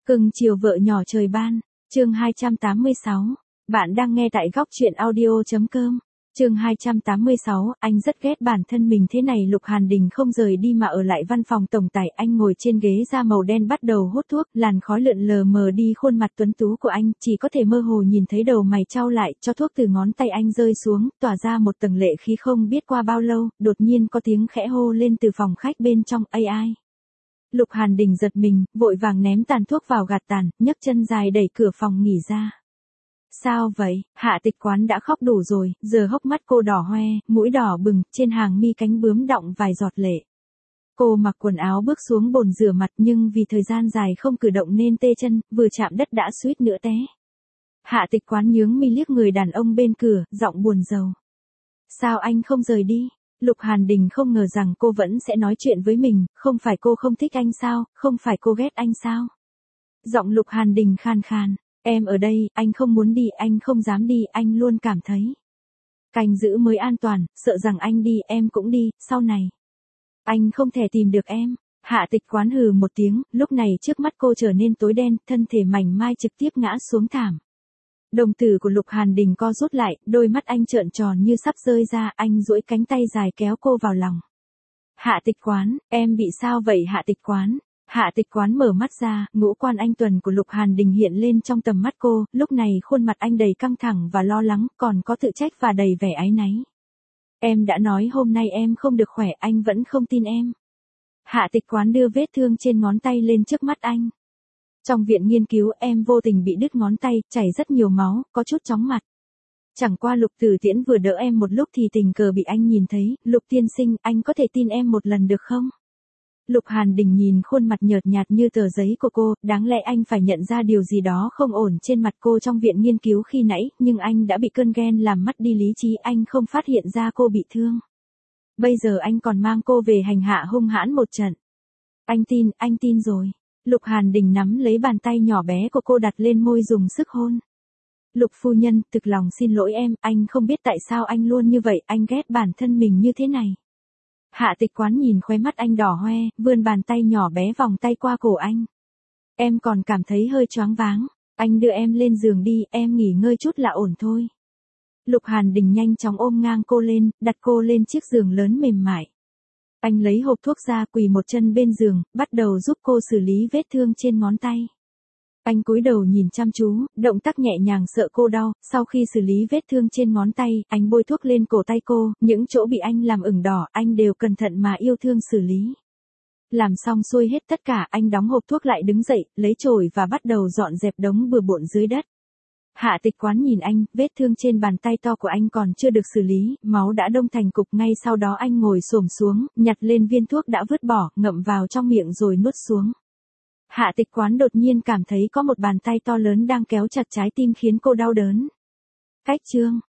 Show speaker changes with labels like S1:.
S1: Cưng chiều vợ nhỏ trời ban, chương 286. Bạn đang nghe tại góc truyện audio.com. Chương 286, anh rất ghét bản thân mình thế này. Lục Hàn Đình không rời đi mà ở lại văn phòng tổng tài. Anh ngồi trên ghế da màu đen bắt đầu hút thuốc, làn khói lượn lờ mờ đi khuôn mặt tuấn tú của anh, chỉ có thể mơ hồ nhìn thấy đầu mày chau lại, cho thuốc từ ngón tay anh rơi xuống, tỏa ra một tầng lệ khí. Không biết qua bao lâu, đột nhiên có tiếng khẽ hô lên từ phòng khách bên trong. AI. Lục Hàn Đình giật mình, vội vàng ném tàn thuốc vào gạt tàn, nhấc chân dài đẩy cửa phòng nghỉ ra. Sao vậy? Hạ Tịch Quán đã khóc đủ rồi, giờ hốc mắt cô đỏ hoe, mũi đỏ bừng, trên hàng mi cánh bướm đọng vài giọt lệ. Cô mặc quần áo bước xuống bồn rửa mặt nhưng vì thời gian dài không cử động nên tê chân, vừa chạm đất đã suýt nữa té. Hạ Tịch Quán nhướng mi liếc người đàn ông bên cửa, giọng buồn rầu. Sao anh không rời đi? Lục Hàn Đình không ngờ rằng cô vẫn sẽ nói chuyện với mình, không phải cô không thích anh sao, không phải cô ghét anh sao? Giọng Lục Hàn Đình khan khan, em ở đây, anh không muốn đi, anh không dám đi, anh luôn cảm thấy canh giữ mới an toàn, sợ rằng anh đi em cũng đi, sau này anh không thể tìm được em. Hạ Tịch Quán hừ một tiếng, lúc này trước mắt cô trở nên tối đen, thân thể mảnh mai trực tiếp ngã xuống thảm. Đồng tử của Lục Hàn Đình co rút lại, đôi mắt anh trợn tròn như sắp rơi ra, anh duỗi cánh tay dài kéo cô vào lòng. Hạ Tịch Quán, em bị sao vậy Hạ Tịch Quán? Hạ Tịch Quán mở mắt ra, ngũ quan anh tuần của Lục Hàn Đình hiện lên trong tầm mắt cô, lúc này khuôn mặt anh đầy căng thẳng và lo lắng, còn có tự trách và đầy vẻ áy náy. Em đã nói hôm nay em không được khỏe, anh vẫn không tin em. Hạ Tịch Quán đưa vết thương trên ngón tay lên trước mắt anh. Trong viện nghiên cứu em vô tình bị đứt ngón tay, chảy rất nhiều máu, có chút chóng mặt. Chẳng qua Lục Tử Tiễn vừa đỡ em một lúc thì tình cờ bị anh nhìn thấy. Lục tiên sinh, anh có thể tin em một lần được không? Lục Hàn Đình nhìn khuôn mặt nhợt nhạt như tờ giấy của cô, đáng lẽ anh phải nhận ra điều gì đó không ổn trên mặt cô trong viện nghiên cứu khi nãy, nhưng anh đã bị cơn ghen làm mất đi lý trí, anh không phát hiện ra cô bị thương. Bây giờ anh còn mang cô về hành hạ hung hãn một trận. Anh tin rồi. Lục Hàn Đình nắm lấy bàn tay nhỏ bé của cô đặt lên môi dùng sức hôn. Lục phu nhân, thực lòng xin lỗi em, anh không biết tại sao anh luôn như vậy, anh ghét bản thân mình như thế này. Hạ Tịch Quán nhìn khóe mắt anh đỏ hoe, vươn bàn tay nhỏ bé vòng tay qua cổ anh. Em còn cảm thấy hơi choáng váng, anh đưa em lên giường đi, em nghỉ ngơi chút là ổn thôi. Lục Hàn Đình nhanh chóng ôm ngang cô lên, đặt cô lên chiếc giường lớn mềm mại. Anh lấy hộp thuốc ra, quỳ một chân bên giường, bắt đầu giúp cô xử lý vết thương trên ngón tay. Anh cúi đầu nhìn chăm chú, động tác nhẹ nhàng sợ cô đau. Sau khi xử lý vết thương trên ngón tay, anh bôi thuốc lên cổ tay cô, những chỗ bị anh làm ửng đỏ, anh đều cẩn thận mà yêu thương xử lý. Làm xong xuôi hết tất cả, anh đóng hộp thuốc lại đứng dậy, lấy chổi và bắt đầu dọn dẹp đống bừa bộn dưới đất. Hạ Tịch Quán nhìn anh, vết thương trên bàn tay to của anh còn chưa được xử lý, máu đã đông thành cục. Ngay sau đó anh ngồi xổm xuống, nhặt lên viên thuốc đã vứt bỏ, ngậm vào trong miệng rồi nuốt xuống. Hạ Tịch Quán đột nhiên cảm thấy có một bàn tay to lớn đang kéo chặt trái tim khiến cô đau đớn. Cách chương